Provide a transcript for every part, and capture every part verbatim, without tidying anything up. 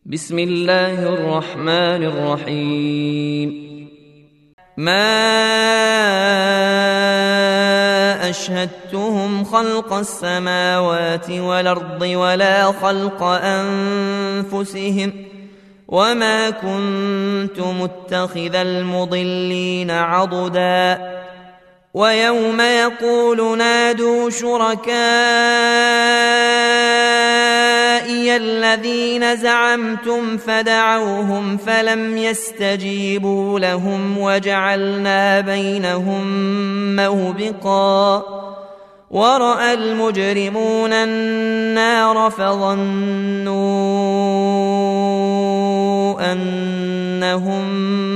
بسم الله الرحمن الرحيم. ما أشهدتهم خلق السماوات والأرض ولا خلق أنفسهم وما كنت متخذ المضلين عضدا. ويوم يقول نادوا شركائي الذين زعمتم فدعوهم فلم يستجيبوا لهم وجعلنا بينهم موبقا. ورأى المجرمون النار فظنوا أنهم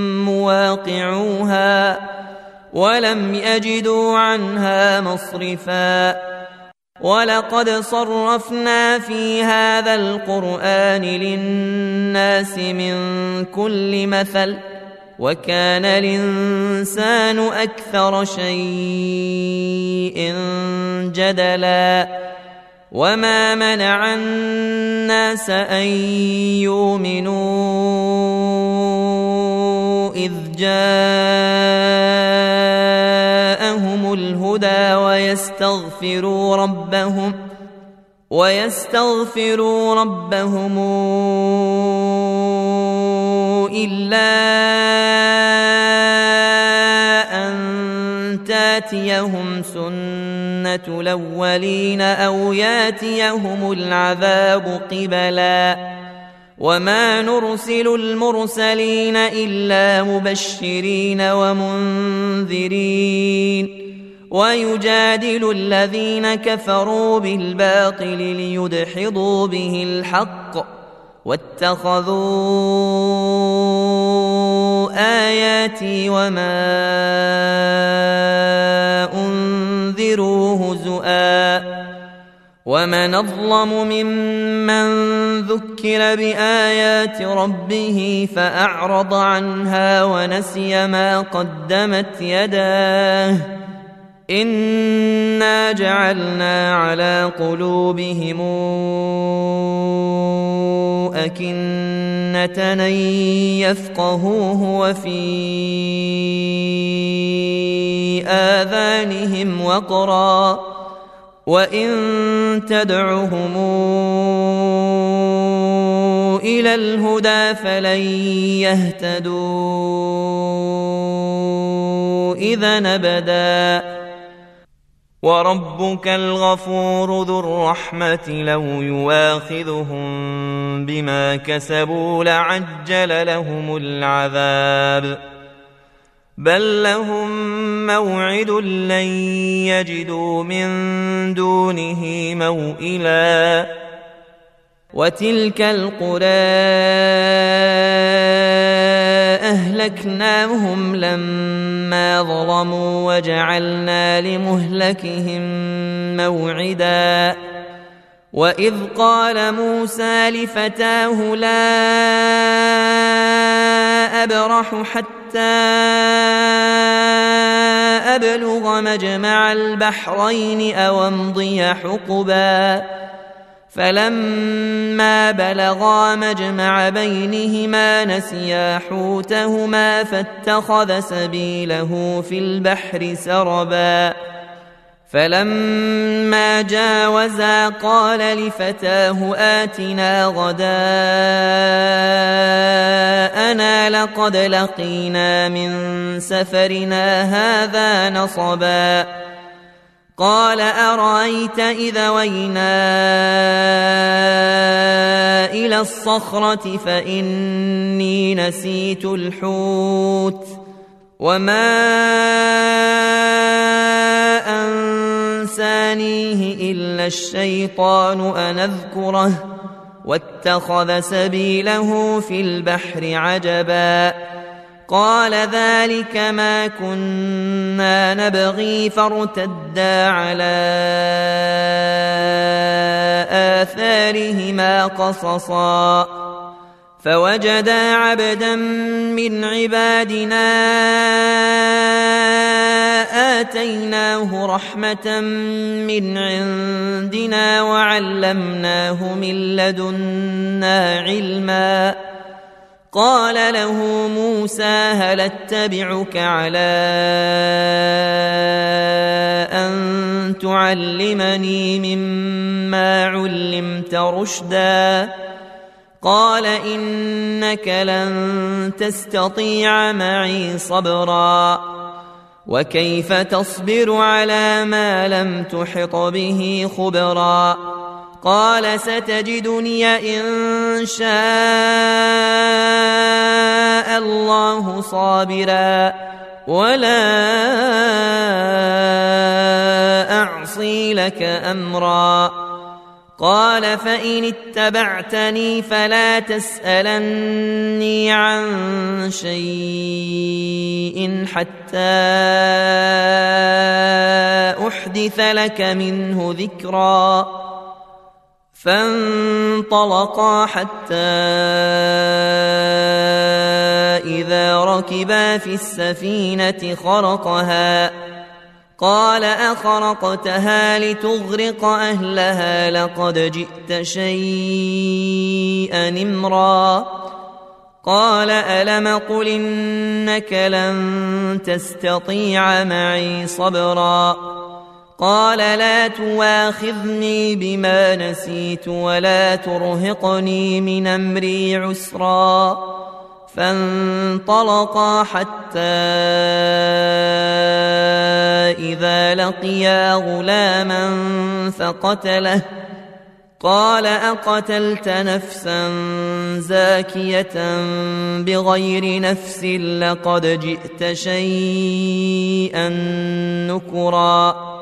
مواقعوها ولم يجدوا عنها مصرفا. ولقد صرفنا في هذا القرآن للناس من كل مثل وكان الإنسان أكثر شيء جدلا. وما منع الناس أن يؤمنوا إذ جاءهم الهدى ويستغفروا ربهم ويستغفروا ربهم إلا أن تاتيهم سنة الأولين أو ياتيهم العذاب قبلا. وما نرسل المرسلين إلا مبشرين ومنذرين ويجادل الذين كفروا بالباطل ليدحضوا به الحق واتخذوا آياتي وما أنذروا هزؤا. ومن أظلم ممن ذكر بآيات ربه فأعرض عنها ونسي ما قدمت يداه إنا جعلنا على قلوبهم أكنة أن يفقهوه وفي آذانهم وقرا وإن تدعهم إلى الهدى فلن يهتدوا إذا أبدا. وربك الغفور ذو الرحمة لو يواخذهم بما كسبوا لعجل لهم العذاب بل لهم موعد لن يجدوا من دونه موئلا. وتلك القرى أهلكناهم لما ظلموا وجعلنا لمهلكهم موعدا. وإذ قال موسى لفتاه لا أبرح حتى أبلغ مجمع البحرين أو أمضي حقبا. فلما بلغا مجمع بينهما نسيا حوتهما فاتخذ سبيله في البحر سربا. فلما جاوزا قال لفتاه آتنا غداءنا لقد لقينا من سفرنا هذا نصبا. قال أرأيت إذا وينا إلى الصخرة فإني نسيت الحوت وما أنسانيه إلا الشيطان أن أذكره واتخذ سبيله في البحر عجبا. قال ذلك ما كنا نبغي فارتدا على آثارهما قصصا. فوجدا عبدا من عبادنا آتيناه رحمة من عندنا وعلمناه من لدنا علما قال له موسى هل اتبعك على أن تعلمني مما علمت رشدا قال إنك لن تستطيع معي صبرا وكيف تصبر على ما لم تحط به خبرا قال ستجدني إن شاء الله صابرا ولا أعصي لك أمرا قال فإن اتبعتني فلا تسألني عن شيء حتى أحدث لك منه ذكرا فانطلقا حتى إذا ركبا في السفينة خرقها قال أخرقتها لتغرق أهلها لقد جئت شيئا إمرا قال ألم قل إنك لن تستطيع معي صبرا قال لا تواخذني بما نسيت ولا ترهقني من أمري عسرا فانطلقا حتى إذا لقيا غلاما فقتله قال أقتلت نفسا زاكية بغير نفس لقد جئت شيئا نكرا